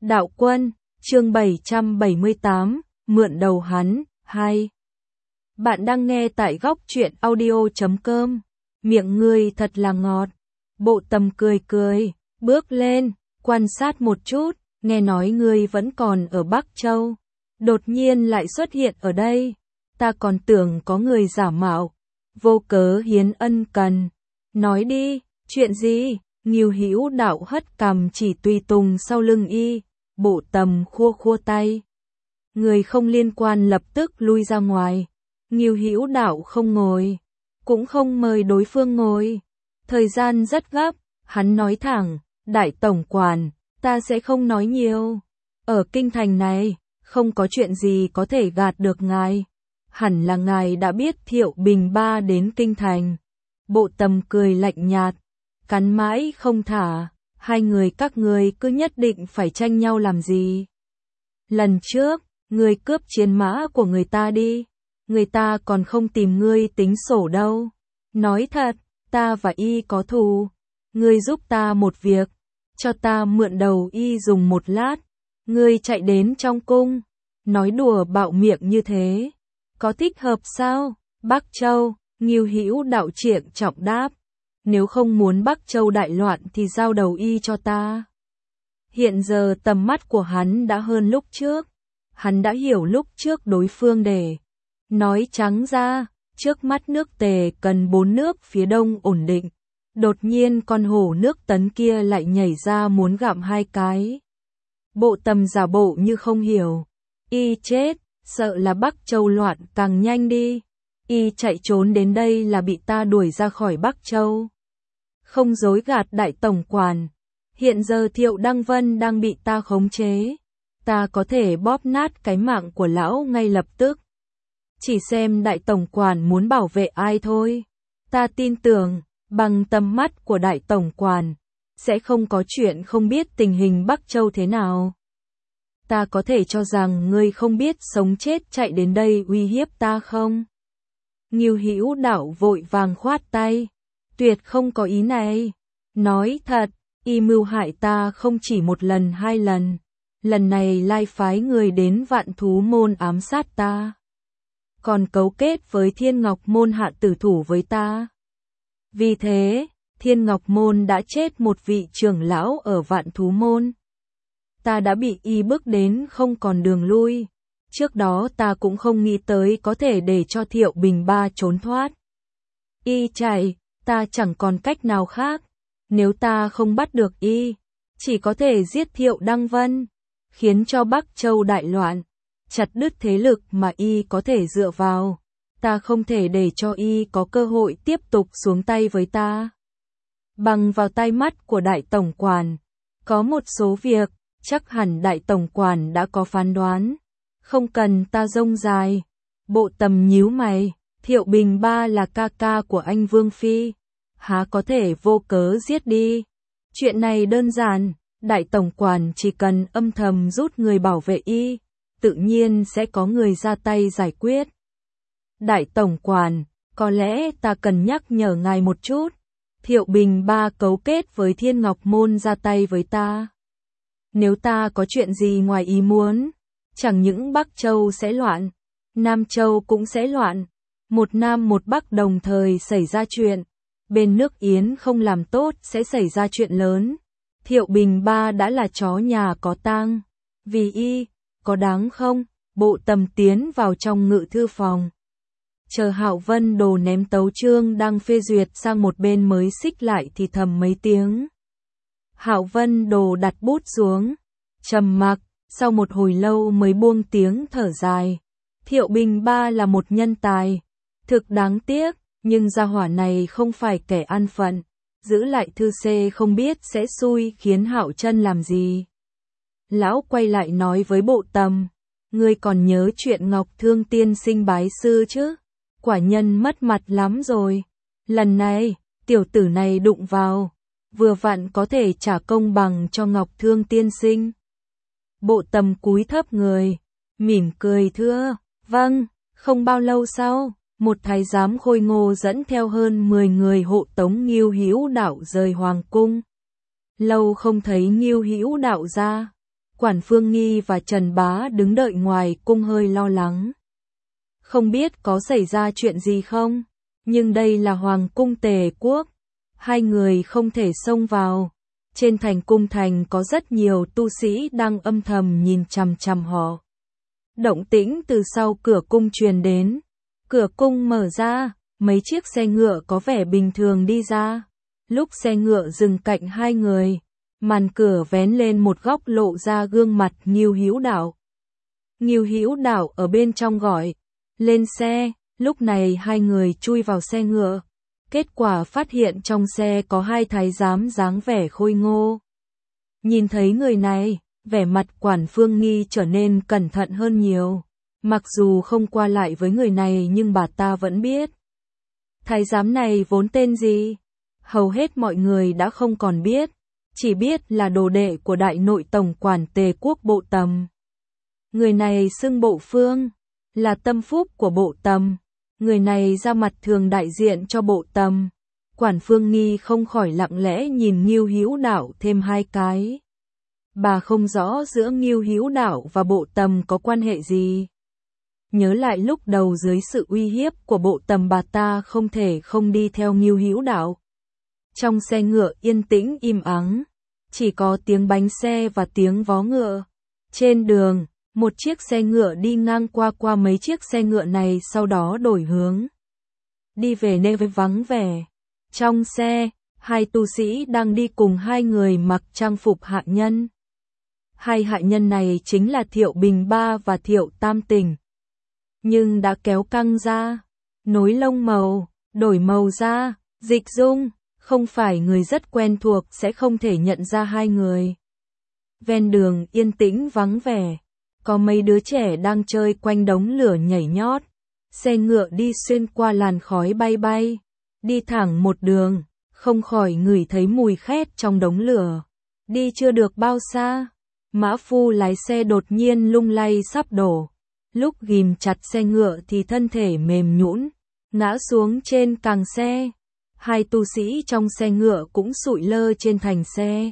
Đạo Quân, chương 778, mượn đầu hắn, 2. Bạn đang nghe tại góc truyện audio.com. Miệng ngươi thật là ngọt. Bộ Tầm cười cười, bước lên, quan sát một chút, nghe nói ngươi vẫn còn ở Bắc Châu. Đột nhiên lại xuất hiện ở đây. Ta còn tưởng có người giả mạo, vô cớ hiến ân cần. Nói đi, chuyện gì? Ngưu Hữu Đạo hất cằm chỉ tùy tùng sau lưng y. Bộ Tầm khua khua tay. Người không liên quan lập tức lui ra ngoài. Ngưu Hữu Đạo không ngồi, cũng không mời đối phương ngồi. Thời gian rất gấp, hắn nói thẳng, Đại Tổng Quản, ta sẽ không nói nhiều. Ở kinh thành này, không có chuyện gì có thể gạt được ngài. Hẳn là ngài đã biết Thiệu Bình Ba đến kinh thành. Bộ Tầm cười lạnh nhạt, cắn mãi không thả. Hai người các ngươi cứ nhất định phải tranh nhau làm gì? Lần trước, ngươi cướp chiến mã của người ta đi. Người ta còn không tìm ngươi tính sổ đâu. Nói thật, ta và y có thù. Ngươi giúp ta một việc, cho ta mượn đầu y dùng một lát. Ngươi chạy đến trong cung, nói đùa bạo miệng như thế. Có thích hợp sao? Bắc Châu, Ngưu Hữu Đạo trịnh trọng đáp. Nếu không muốn Bắc Châu đại loạn thì giao đầu y cho ta. Hiện giờ tầm mắt của hắn đã hơn lúc trước. Hắn đã hiểu lúc trước đối phương để. Nói trắng ra, trước mắt nước Tề cần 4 nước phía đông ổn định. Đột nhiên con hổ nước Tấn kia lại nhảy ra muốn gặm 2 cái. Bộ Tầm giả bộ như không hiểu. Y chết, sợ là Bắc Châu loạn càng nhanh đi. Y chạy trốn đến đây là bị ta đuổi ra khỏi Bắc Châu. Không dối gạt Đại Tổng Quản. Hiện giờ Thiệu Đăng Vân đang bị ta khống chế. Ta có thể bóp nát cái mạng của lão ngay lập tức. Chỉ xem Đại Tổng Quản muốn bảo vệ ai thôi. Ta tin tưởng, bằng tầm mắt của Đại Tổng Quản, sẽ không có chuyện không biết tình hình Bắc Châu thế nào. Ta có thể cho rằng ngươi không biết sống chết chạy đến đây uy hiếp ta không? Ngưu Hữu Đạo vội vàng khoát tay. Tuyệt không có ý này. Nói thật, y mưu hại ta không chỉ 1 lần 2 lần. Lần này lai phái người đến Vạn Thú Môn ám sát ta. Còn cấu kết với Thiên Ngọc Môn hạ tử thủ với ta. Vì thế, Thiên Ngọc Môn đã chết một vị trưởng lão ở Vạn Thú Môn. Ta đã bị y bức đến không còn đường lui. Trước đó ta cũng không nghĩ tới có thể để cho Thiệu Bình Ba trốn thoát. Y chạy, ta chẳng còn cách nào khác. Nếu ta không bắt được y, chỉ có thể giết Thiệu Đăng Vân, khiến cho Bắc Châu đại loạn, chặt đứt thế lực mà y có thể dựa vào. Ta không thể để cho y có cơ hội tiếp tục xuống tay với ta. Bằng vào tai mắt của Đại Tổng Quản, có một số việc, chắc hẳn Đại Tổng Quản đã có phán đoán. Không cần ta rông dài. Bộ Tầm nhíu mày, Thiệu Bình Ba là ca ca của anh Vương Phi. Há có thể vô cớ giết đi. Chuyện này đơn giản, Đại Tổng Quản chỉ cần âm thầm rút người bảo vệ y, tự nhiên sẽ có người ra tay giải quyết. Đại Tổng Quản, có lẽ ta cần nhắc nhở ngài một chút. Thiệu Bình Ba cấu kết với Thiên Ngọc Môn ra tay với ta. Nếu ta có chuyện gì ngoài ý muốn, chẳng những Bắc Châu sẽ loạn, Nam Châu cũng sẽ loạn. 1 Nam 1 Bắc đồng thời xảy ra chuyện. Bên nước Yến không làm tốt sẽ xảy ra chuyện lớn. Thiệu Bình Ba đã là chó nhà có tang. Vì y, có đáng không? Bộ Tầm tiến vào trong ngự thư phòng. Chờ Hạo Vân Đồ ném tấu chương đang phê duyệt sang một bên mới xích lại thì thầm mấy tiếng. Hạo Vân Đồ đặt bút xuống, trầm mặc, sau một hồi lâu mới buông tiếng thở dài. Thiệu Bình Ba là một nhân tài, thực đáng tiếc, nhưng gia hỏa này không phải kẻ an phận, giữ lại thư xê không biết sẽ xui khiến Hạo Chân làm gì. Lão quay lại nói với Bộ Tầm, ngươi còn nhớ chuyện Ngọc Thương tiên sinh bái sư chứ? Quả nhân mất mặt lắm rồi. Lần này, tiểu tử này đụng vào, vừa vặn có thể trả công bằng cho Ngọc Thương tiên sinh. Bộ Tầm cúi thấp người, mỉm cười thưa, vâng. Không bao lâu sau, một thái giám khôi ngô dẫn theo hơn 10 người hộ tống Ngưu Hữu Đạo rời hoàng cung. Lâu không thấy Ngưu Hữu Đạo ra, Quản Phương Nghi và Trần Bá đứng đợi ngoài cung hơi lo lắng. Không biết có xảy ra chuyện gì không, nhưng đây là Hoàng cung Tề Quốc, hai người không thể xông vào. Trên thành cung thành có rất nhiều tu sĩ đang âm thầm nhìn chằm chằm họ. Động tĩnh từ sau cửa cung truyền đến. Cửa cung mở ra, mấy chiếc xe ngựa có vẻ bình thường đi ra. Lúc xe ngựa dừng cạnh hai người, màn cửa vén lên một góc lộ ra gương mặt Ngưu Hữu Đạo. Ngưu Hữu Đạo ở bên trong gọi, lên xe, lúc này hai người chui vào xe ngựa. Kết quả phát hiện trong xe có hai thái giám dáng vẻ khôi ngô. Nhìn thấy người này, vẻ mặt Quản Phương Nghi trở nên cẩn thận hơn nhiều. Mặc dù không qua lại với người này nhưng bà ta vẫn biết. Thái giám này vốn tên gì? Hầu hết mọi người đã không còn biết. Chỉ biết là đồ đệ của đại nội tổng quản Tề Quốc Bộ Tầm. Người này xưng Bộ Phương, là tâm phúc của Bộ Tầm. Người này ra mặt thường đại diện cho Bộ Tầm. Quản Phương Nghi không khỏi lặng lẽ nhìn Ngưu Hữu Đạo thêm hai cái. Bà không rõ giữa Ngưu Hữu Đạo và Bộ Tầm có quan hệ gì. Nhớ lại lúc đầu dưới sự uy hiếp của Bộ Tầm bà ta không thể không đi theo Ngưu Hữu Đạo. Trong xe ngựa yên tĩnh im ắng, chỉ có tiếng bánh xe và tiếng vó ngựa. Trên đường, một chiếc xe ngựa đi ngang qua mấy chiếc xe ngựa này sau đó đổi hướng. Đi về nơi vắng vẻ. Trong xe, hai tu sĩ đang đi cùng hai người mặc trang phục hạ nhân. Hai hạ nhân này chính là Thiệu Bình Ba và Thiệu Tam Tỉnh. Nhưng đã kéo căng ra, nối lông màu, đổi màu da, dịch dung, không phải người rất quen thuộc sẽ không thể nhận ra hai người. Ven đường yên tĩnh vắng vẻ, có mấy đứa trẻ đang chơi quanh đống lửa nhảy nhót. Xe ngựa đi xuyên qua làn khói bay bay, đi thẳng một đường, không khỏi ngửi thấy mùi khét trong đống lửa. Đi chưa được bao xa, mã phu lái xe đột nhiên lung lay sắp đổ. Lúc ghìm chặt xe ngựa thì thân thể mềm nhũn, ngã xuống trên càng xe. Hai tu sĩ trong xe ngựa cũng sụi lơ trên thành xe.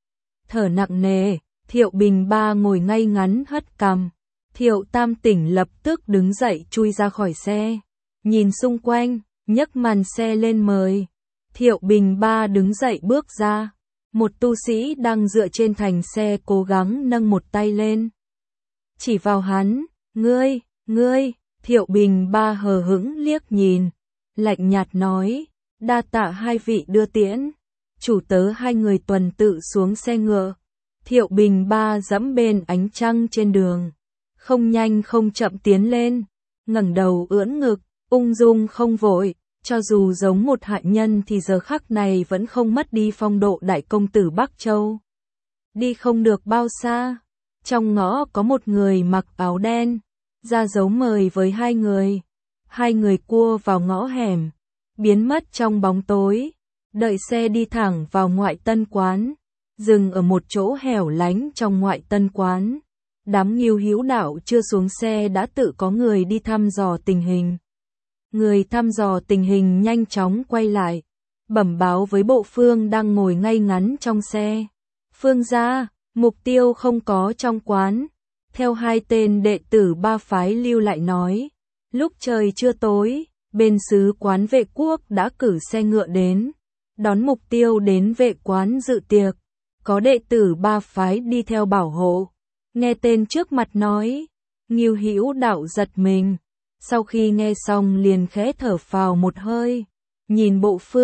Thở nặng nề, Thiệu Bình Ba ngồi ngay ngắn hất cằm. Thiệu Tam Tỉnh lập tức đứng dậy chui ra khỏi xe. Nhìn xung quanh, nhấc màn xe lên mời. Thiệu Bình Ba đứng dậy bước ra. Một tu sĩ đang dựa trên thành xe cố gắng nâng một tay lên. Chỉ vào hắn, ngươi, Thiệu Bình Ba hờ hững liếc nhìn. Lạnh nhạt nói, đa tạ hai vị đưa tiễn. Chủ tớ hai người tuần tự xuống xe ngựa. Thiệu Bình Ba dẫm bên ánh trăng trên đường. Không nhanh không chậm tiến lên. Ngẩng đầu ưỡn ngực, ung dung không vội. Cho dù giống một hạ nhân thì giờ khắc này vẫn không mất đi phong độ đại công tử Bắc Châu. Đi không được bao xa. Trong ngõ có một người mặc áo đen. Ra dấu mời với hai người. Hai người cua vào ngõ hẻm. Biến mất trong bóng tối. Đợi xe đi thẳng vào ngoại tân quán. Dừng ở một chỗ hẻo lánh trong ngoại tân quán. Đám Ngưu Hữu Đạo chưa xuống xe đã tự có người đi thăm dò tình hình. Người thăm dò tình hình nhanh chóng quay lại. Bẩm báo với Bộ Phương đang ngồi ngay ngắn trong xe. Phương gia, mục tiêu không có trong quán. Theo hai tên đệ tử ba phái lưu lại nói. Lúc trời chưa tối, bên sứ quán Vệ Quốc đã cử xe ngựa đến. Đón mục tiêu đến Vệ quán dự tiệc. Có đệ tử ba phái đi theo bảo hộ. Nghe tên trước mặt nói. Ngưu Hữu Đạo giật mình. Sau khi nghe xong liền khẽ thở phào một hơi. Nhìn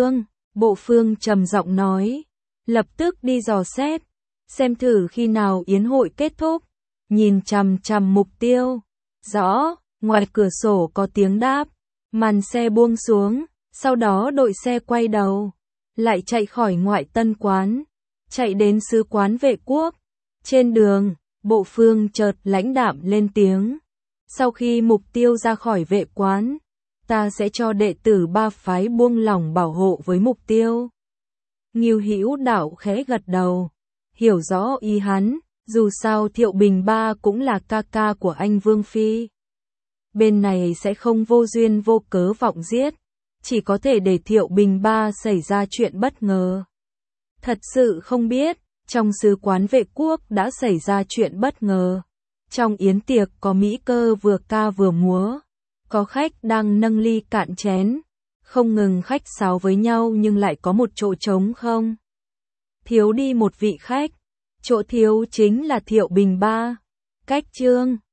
Bộ Phương trầm giọng nói. Lập tức đi dò xét. Xem thử khi nào yến hội kết thúc. Nhìn chằm chằm mục tiêu. Rõ, ngoài cửa sổ có tiếng đáp. Màn xe buông xuống. Sau đó đội xe quay đầu. Lại chạy khỏi ngoại tân quán. Chạy đến sứ quán Vệ Quốc. Trên đường, Bộ Phương chợt lãnh đạm lên tiếng. Sau khi mục tiêu ra khỏi Vệ quán, ta sẽ cho đệ tử ba phái buông lỏng bảo hộ với mục tiêu. Ngưu Hữu Đạo khẽ gật đầu. Hiểu rõ ý hắn, dù sao Thiệu Bình Ba cũng là ca ca của anh Vương Phi. Bên này sẽ không vô duyên vô cớ vọng giết. Chỉ có thể để Thiệu Bình Ba xảy ra chuyện bất ngờ. Thật sự không biết, Trong sứ quán vệ quốc đã xảy ra chuyện bất ngờ. Trong yến tiệc có mỹ cơ vừa ca vừa múa, có khách đang nâng ly cạn chén, không ngừng khách sáo với nhau nhưng lại có một chỗ trống không. Thiếu đi một vị khách, chỗ thiếu chính là Thiệu Bình Ba. Cách chương